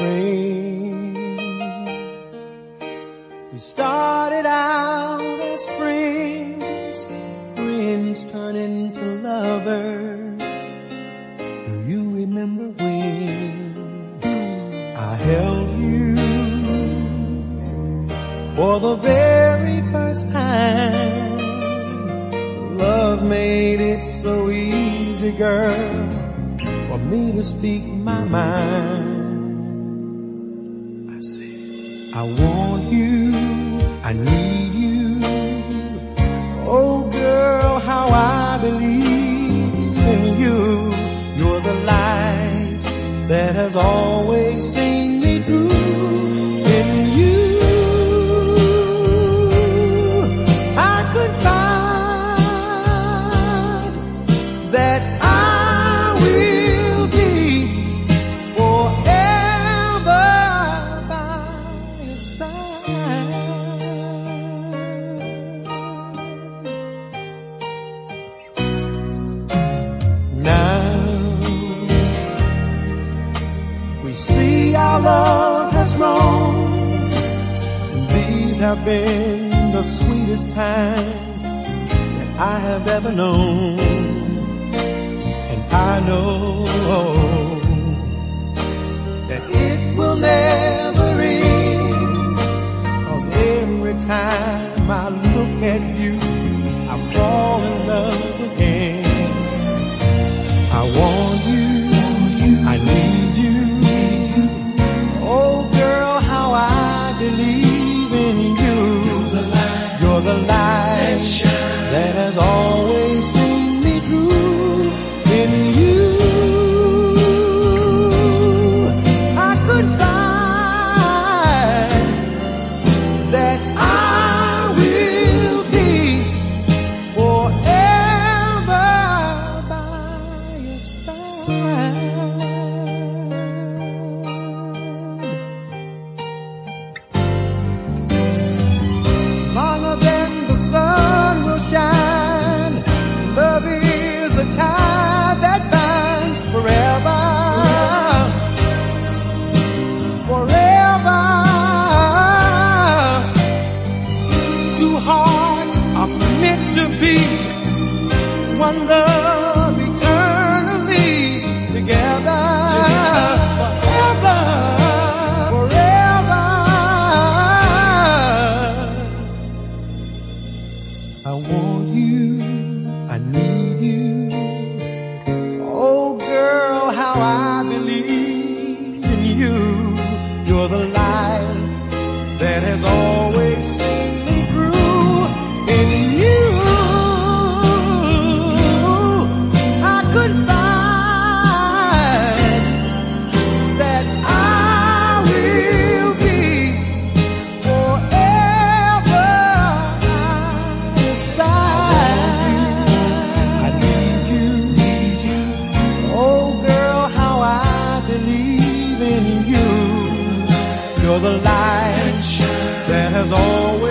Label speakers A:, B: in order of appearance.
A: rain. We started out as friends, friends turn into lovers. Do you remember when I held you for the very first time? Love made it so easy, girl, for me to speak my mind. I said, I want you, I need you. Oh girl, how I believe in you. You're the light that has always seen me through. In you, I could find that I will be forever by your side. Now we see our love has grown, and these have been the sweetest times that I have ever known. And I know that it will never end, 'cause every time I look at you, I fall in love again. I want you, I need you. Oh girl, how I believe in you. You're the light that has always seen me through. In you, I could find that I will be forever by your side. Longer than the sun will shine, love is a tie that binds forever, forever. Two hearts are meant to be one love eternally together, forever, forever. I want you, I need you. Oh girl, how I believe in you. You're the light that has always seen me through. In you, I could find that I will be forever by your side. I need you. Oh girl, how I believe in you. You're the light that has always